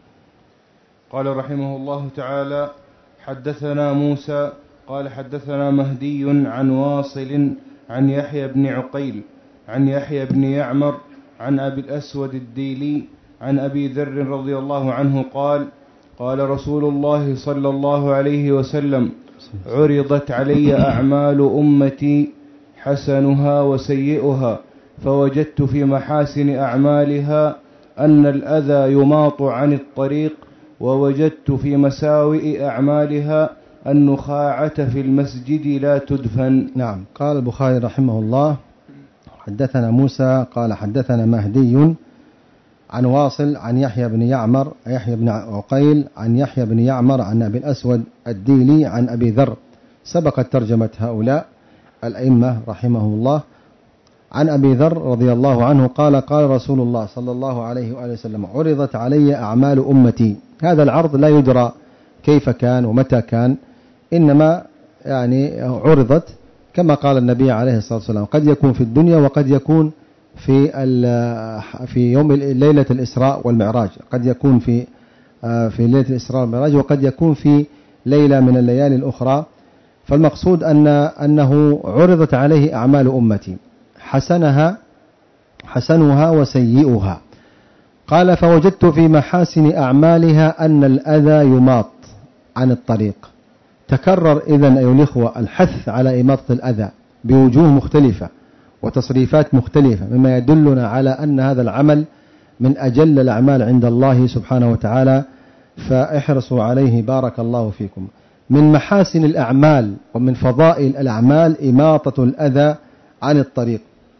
قال رحمه الله تعالى: حدثنا موسى قال حدثنا مهدي عن واصل عن يحيى بن عقيل عن يحيى بن يعمر عن أبي الأسود الديلي عن أبي ذر رضي الله عنه قال: قال رسول الله صلى الله عليه وسلم: عرضت علي أعمال أمتي حسنها وسيئها، فوجدت في محاسن أعمالها أن الأذى يماط عن الطريق، ووجدت في مساوئ أعمالها النخاعة في المسجد لا تدفن. نعم. قال البخاري رحمه الله: حدثنا موسى قال حدثنا مهدي عن واصل عن يحيى بن يعمر يحيى بن عقيل عن يحيى بن يعمر عن أبي الأسود الديلي عن أبي ذر. سبقت ترجمة هؤلاء الأئمة رحمهم الله. عن أبي ذر رضي الله عنه قال: قال رسول الله صلى الله عليه وآله وسلم: عرضت علي أعمال أمتي. هذا العرض لا يدرى كيف كان ومتى كان، إنما يعني عرضت كما قال النبي عليه الصلاة والسلام، قد يكون في الدنيا وقد يكون في في يوم ليلة الإسراء والمعراج، قد يكون في في ليلة الإسراء والمعراج، وقد يكون في ليلة من الليالي الأخرى. فالمقصود أن أنه عرضت عليه أعمال أمتي، حسنها حسنها وسيئها. قال: فوجدت في محاسن أعمالها أن الأذى يماط عن الطريق. تكرر إذن أيها الإخوة الحث على إماطة الأذى بوجوه مختلفة وتصريفات مختلفة، مما يدلنا على أن هذا العمل من أجل الأعمال عند الله سبحانه وتعالى، فاحرصوا عليه بارك الله فيكم. من محاسن الأعمال ومن فضائل الأعمال إماطة الأذى عن الطريق.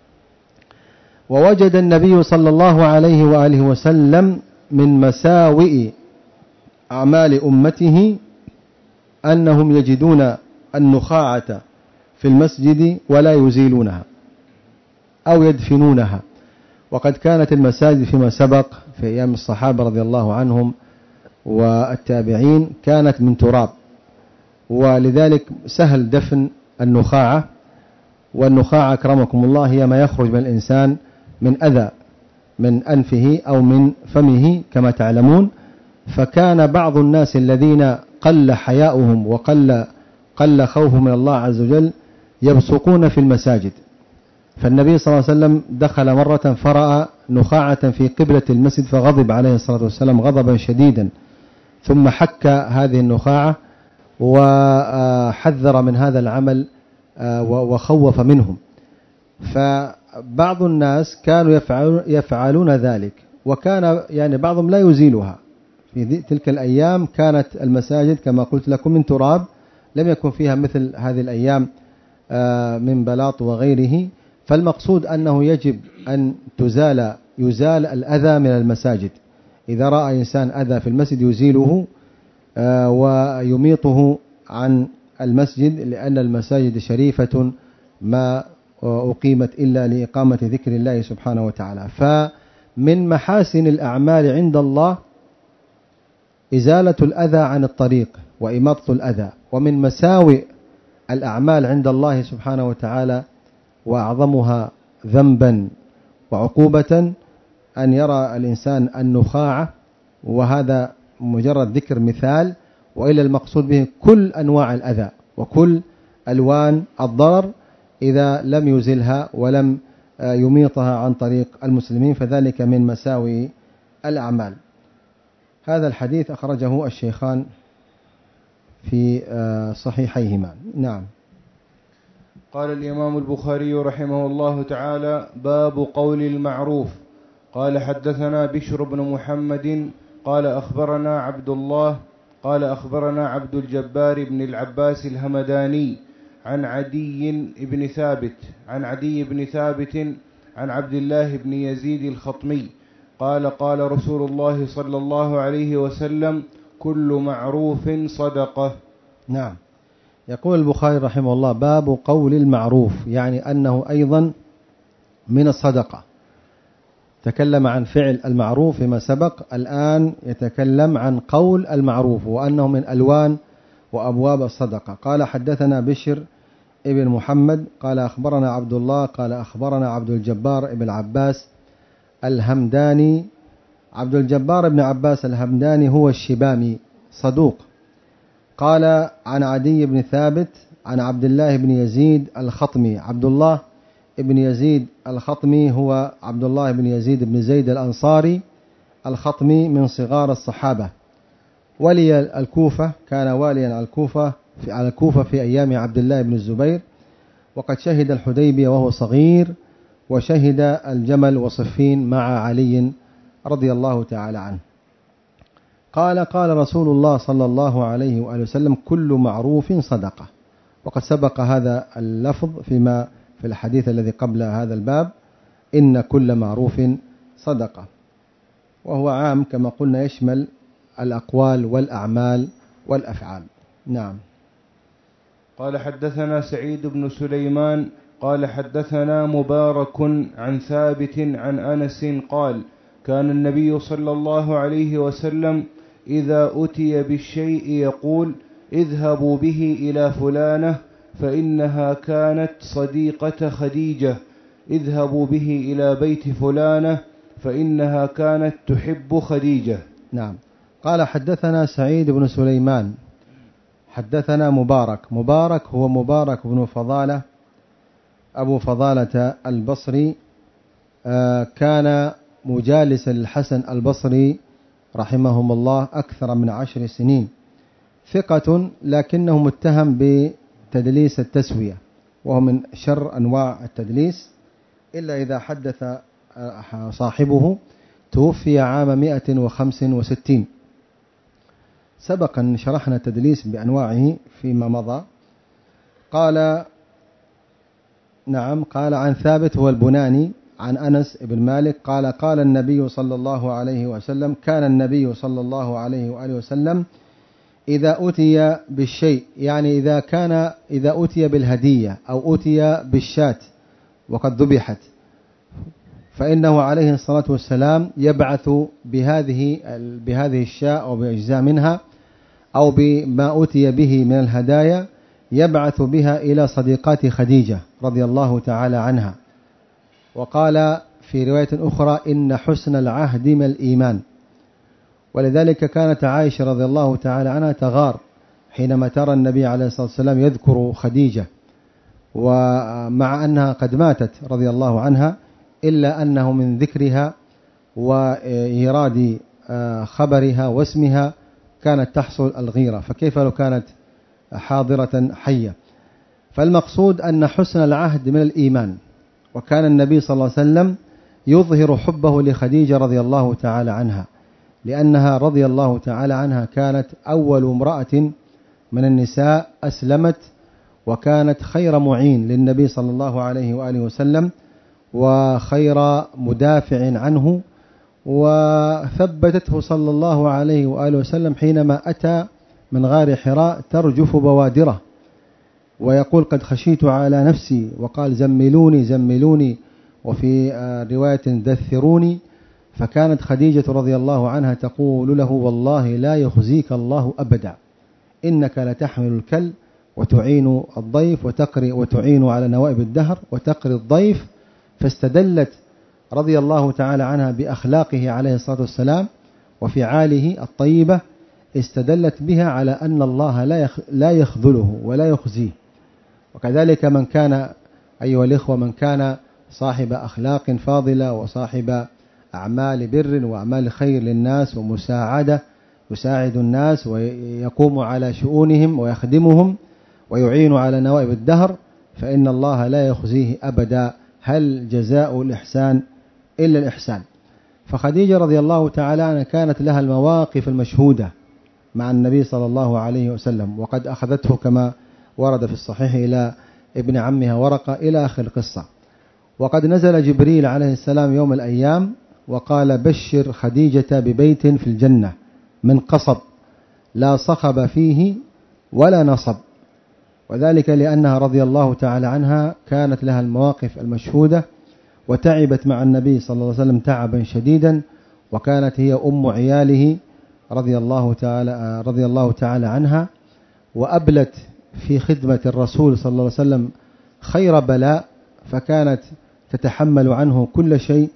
ووجد النبي صلى الله عليه وآله وسلم من مساوئ أعمال أمته أنهم يجدون النخاعة في المسجد ولا يزيلونها أو يدفنونها. وقد كانت المساجد فيما سبق في أيام الصحابة رضي الله عنهم والتابعين كانت من تراب، ولذلك سهل دفن النخاعة. والنخاعة أكرمكم الله هي ما يخرج من الإنسان من أذى من أنفه أو من فمه كما تعلمون. فكان بعض الناس الذين قل حياؤهم وقل قل خوفهم من الله عز وجل يبصقون في المساجد. فالنبي صلى الله عليه وسلم دخل مرة فرأى نخاعة في قبلة المسجد فغضب عليه الصلاة والسلام غضبا شديدا، ثم حك هذه النخاعة وحذر من هذا العمل وخوف منهم. فبعض الناس كانوا يفعلون ذلك، وكان يعني بعضهم لا يزيلها. في تلك الأيام كانت المساجد كما قلت لكم من تراب، لم يكن فيها مثل هذه الأيام من بلاط وغيره. فالمقصود أنه يجب أن تزال يزال الأذى من المساجد. إذا رأى إنسان أذى في المسجد يزيله ويميطه عن المسجد، لأن المساجد شريفة ما أقيمت إلا لإقامة ذكر الله سبحانه وتعالى. فمن محاسن الأعمال عند الله إزالة الأذى عن الطريق وإماطة الأذى. ومن مساوئ الأعمال عند الله سبحانه وتعالى وأعظمها ذنبا وعقوبة أن يرى الإنسان النخاعة، وهذا مجرد ذكر مثال، وإلى المقصود به كل أنواع الأذى وكل ألوان الضرر إذا لم يزلها ولم يميطها عن طريق المسلمين، فذلك من مساوئ الأعمال. هذا الحديث أخرجه الشيخان في صحيحيهما. نعم. قال الإمام البخاري رحمه الله تعالى: باب قول المعروف. قال حدثنا بشر بن محمد قال أخبرنا عبد الله قال أخبرنا عبد الجبار بن العباس الهمداني عن عدي بن ثابت عن عدي بن ثابت عن عبد الله بن يزيد الخطمي قال قال رسول الله صلى الله عليه وسلم كل معروف صدقة. نعم. يقول البخاري رحمه الله باب قول المعروف، يعني أنه أيضا من الصدقة. تكلم عن فعل المعروف فيما سبق، الآن يتكلم عن قول المعروف وأنه من ألوان وأبواب الصدقة. قال حدثنا بشر ابن محمد قال أخبرنا عبد الله قال أخبرنا عبد الجبار ابن عباس الهمداني. عبد الجبار بن عباس الهمداني هو الشبامي صدوق. قال عن عدي بن ثابت عن عبد الله بن يزيد الخطمي. عبد الله بن يزيد الخطمي هو عبد الله بن يزيد بن زيد الأنصاري الخطمي من صغار الصحابة، ولي الكوفة، كان واليا على الكوفة في على الكوفة في أيام عبد الله بن الزبير، وقد شهد الحديبية وهو صغير، وشهد الجمل وصفين مع علي رضي الله تعالى عنه. قال قال رسول الله صلى الله عليه وآله وسلم كل معروف صدقة. وقد سبق هذا اللفظ فيما في الحديث الذي قبل هذا الباب، إن كل معروف صدقة، وهو عام كما قلنا يشمل الأقوال والأعمال والأفعال. نعم. قال حدثنا سعيد بن سليمان قال حدثنا مبارك عن ثابت عن أنس قال كان النبي صلى الله عليه وسلم إذا أتي بالشيء يقول اذهبوا به إلى فلانة فإنها كانت صديقة خديجة، اذهبوا به إلى بيت فلانة فإنها كانت تحب خديجة. نعم. قال حدثنا سعيد بن سليمان حدثنا مبارك. مبارك هو مبارك بن فضالة أبو فضالة البصري، كان مجالس الحسن البصري رحمهم الله أكثر من عشر سنين، ثقة لكنه متهم بتدليس التسوية، وهو من شر أنواع التدليس، إلا إذا حدث صاحبه. توفي عام مئة وخمس وستين. سبق أن شرحنا التدليس بأنواعه فيما مضى. قال نعم قال عن ثابت هو البناني عن أنس بن مالك قال قال النبي صلى الله عليه وسلم كان النبي صلى الله عليه وآله وسلم إذا أتي بالشيء، يعني إذا كان إذا أتي بالهدية أو أتي بالشاة وقد ذبحت، فإنه عليه الصلاة والسلام يبعث بهذه بهذه الشاة أو بأجزاء منها أو بما أتي به من الهدايا، يبعث بها إلى صديقات خديجة رضي الله تعالى عنها. وقال في رواية أخرى إن حسن العهد من الإيمان، ولذلك كانت عائشة رضي الله تعالى عنها تغار حينما ترى النبي عليه الصلاة والسلام يذكر خديجة، ومع أنها قد ماتت رضي الله عنها، إلا أنه من ذكرها وإيراد خبرها واسمها كانت تحصل الغيرة، فكيف لو كانت حاضرة حية؟ فالمقصود أن حسن العهد من الإيمان، وكان النبي صلى الله عليه وسلم يظهر حبه لخديجة رضي الله تعالى عنها، لأنها رضي الله تعالى عنها كانت أول امرأة من النساء أسلمت، وكانت خير معين للنبي صلى الله عليه وآله وسلم، وخير مدافع عنه، وثبتته صلى الله عليه وآله وسلم حينما أتى من غار حراء ترجف بوادره ويقول قد خشيت على نفسي، وقال زملوني زملوني، وفي رواية دثروني. فكانت خديجة رضي الله عنها تقول له والله لا يخزيك الله أبدا، إنك لتحمل الكل وتعين الضيف وتقري وتعين على نوائب الدهر وتقري الضيف. فاستدلت رضي الله تعالى عنها بأخلاقه عليه الصلاة والسلام وفعاله الطيبة، استدلت بها على أن الله لا يخذله ولا يخزيه. وكذلك من كان أيها الإخوة من كان صاحب أخلاق فاضلة وصاحب أعمال بر وأعمال خير للناس ومساعدة، يساعد الناس ويقوم على شؤونهم ويخدمهم ويعين على نوائب الدهر، فإن الله لا يخزيه أبدا. هل جزاء الإحسان إلا الإحسان؟ فخديجة رضي الله تعالى عنها كانت لها المواقف المشهودة مع النبي صلى الله عليه وسلم، وقد أخذته كما ورد في الصحيح إلى ابن عمها ورقة إلى آخر القصة. وقد نزل جبريل عليه السلام يوم الأيام وقال: بشر خديجة ببيت في الجنة من قصب لا صخب فيه ولا نصب، وذلك لأنها رضي الله تعالى عنها كانت لها المواقف المشهودة، وتعبت مع النبي صلى الله عليه وسلم تعبا شديدا، وكانت هي أم عياله رضي الله تعالى رضي الله تعالى عنها، وأبلت في خدمة الرسول صلى الله عليه وسلم خير بلاء، فكانت تتحمل عنه كل شيء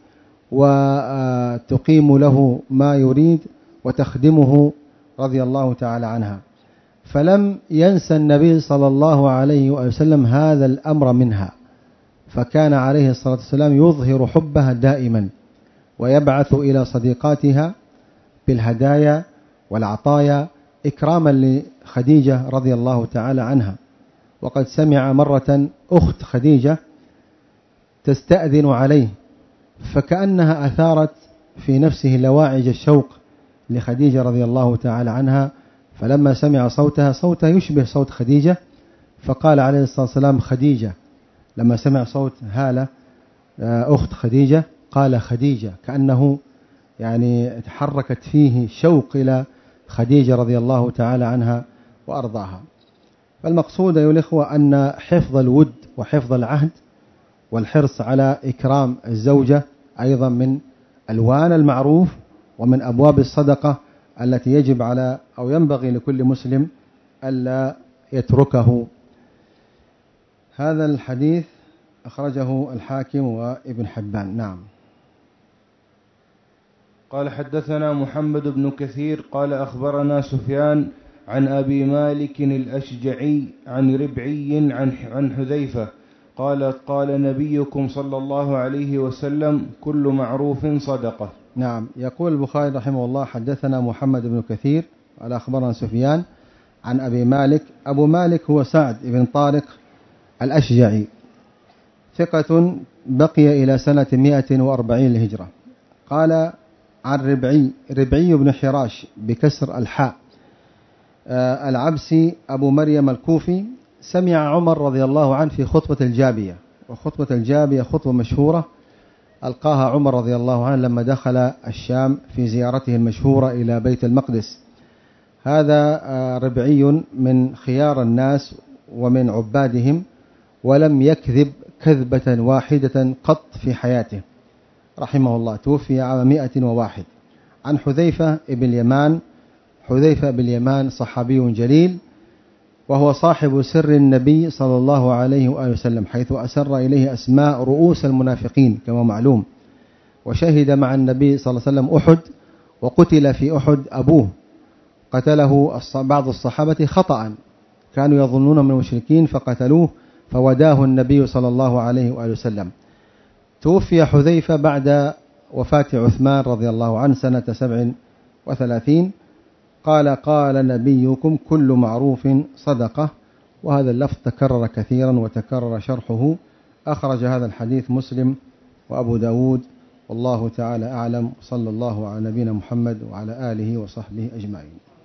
وتقيم له ما يريد وتخدمه رضي الله تعالى عنها. فلم ينسى النبي صلى الله عليه وسلم هذا الأمر منها، فكان عليه الصلاة والسلام يظهر حبها دائما، ويبعث إلى صديقاتها بالهدايا والعطايا إكراما لخديجة رضي الله تعالى عنها. وقد سمع مرة أخت خديجة تستأذن عليه، فكأنها أثارت في نفسه لواعج الشوق لخديجة رضي الله تعالى عنها، فلما سمع صوتها صوتها يشبه صوت خديجة، فقال عليه الصلاة والسلام: خديجة. لما سمع صوت هالة أخت خديجة قال: خديجة، كأنه يعني تحركت فيه شوق إلى خديجة رضي الله تعالى عنها وأرضاها. فالمقصود أيها الإخوة أن حفظ الود وحفظ العهد والحرص على إكرام الزوجة أيضا من ألوان المعروف ومن أبواب الصدقة التي يجب على أو ينبغي لكل مسلم ألا يتركه. هذا الحديث أخرجه الحاكم وابن حبان. نعم. قال: حدثنا محمد بن كثير قال أخبرنا سفيان عن أبي مالك الأشجعي عن ربعي عن عن حذيفة قال: قال نبيكم صلى الله عليه وسلم: كل معروف صدقة. نعم. يقول البخاري رحمه الله: حدثنا محمد بن كثير قال أخبرنا سفيان عن أبي مالك. أبو مالك هو سعد بن طارق الأشجعي، ثقة بقي إلى سنة مئة وأربعين للهجرة. قال عن ربعي، ربعي بن حراش بكسر الحاء آه العبسي أبو مريم الكوفي، سمع عمر رضي الله عنه في خطبة الجابية، وخطبة الجابية خطبة مشهورة ألقاها عمر رضي الله عنه لما دخل الشام في زيارته المشهورة إلى بيت المقدس. هذا آه ربعي من خيار الناس ومن عبادهم، ولم يكذب كذبة واحدة قط في حياته رحمه الله، توفي عام مئة وواحد. عن حذيفة بن اليمان، حذيفة بن اليمان صحابي جليل، وهو صاحب سر النبي صلى الله عليه وآله وسلم، حيث أسر إليه أسماء رؤوس المنافقين كما معلوم، وشهد مع النبي صلى الله عليه وسلم أحد، وقتل في أحد أبوه، قتله بعض الصحابة خطأ، كانوا يظنون من المشركين فقتلوه، فوداه النبي صلى الله عليه وآله وسلم. توفي حذيفة بعد وفاة عثمان رضي الله عنه سنة سبع وثلاثين. قال: قال نبيكم: كل معروف صدقة. وهذا اللفظ تكرر كثيرا وتكرر شرحه. أخرج هذا الحديث مسلم وأبو داود، والله تعالى أعلم، صلى الله على نبينا محمد وعلى آله وصحبه أجمعين.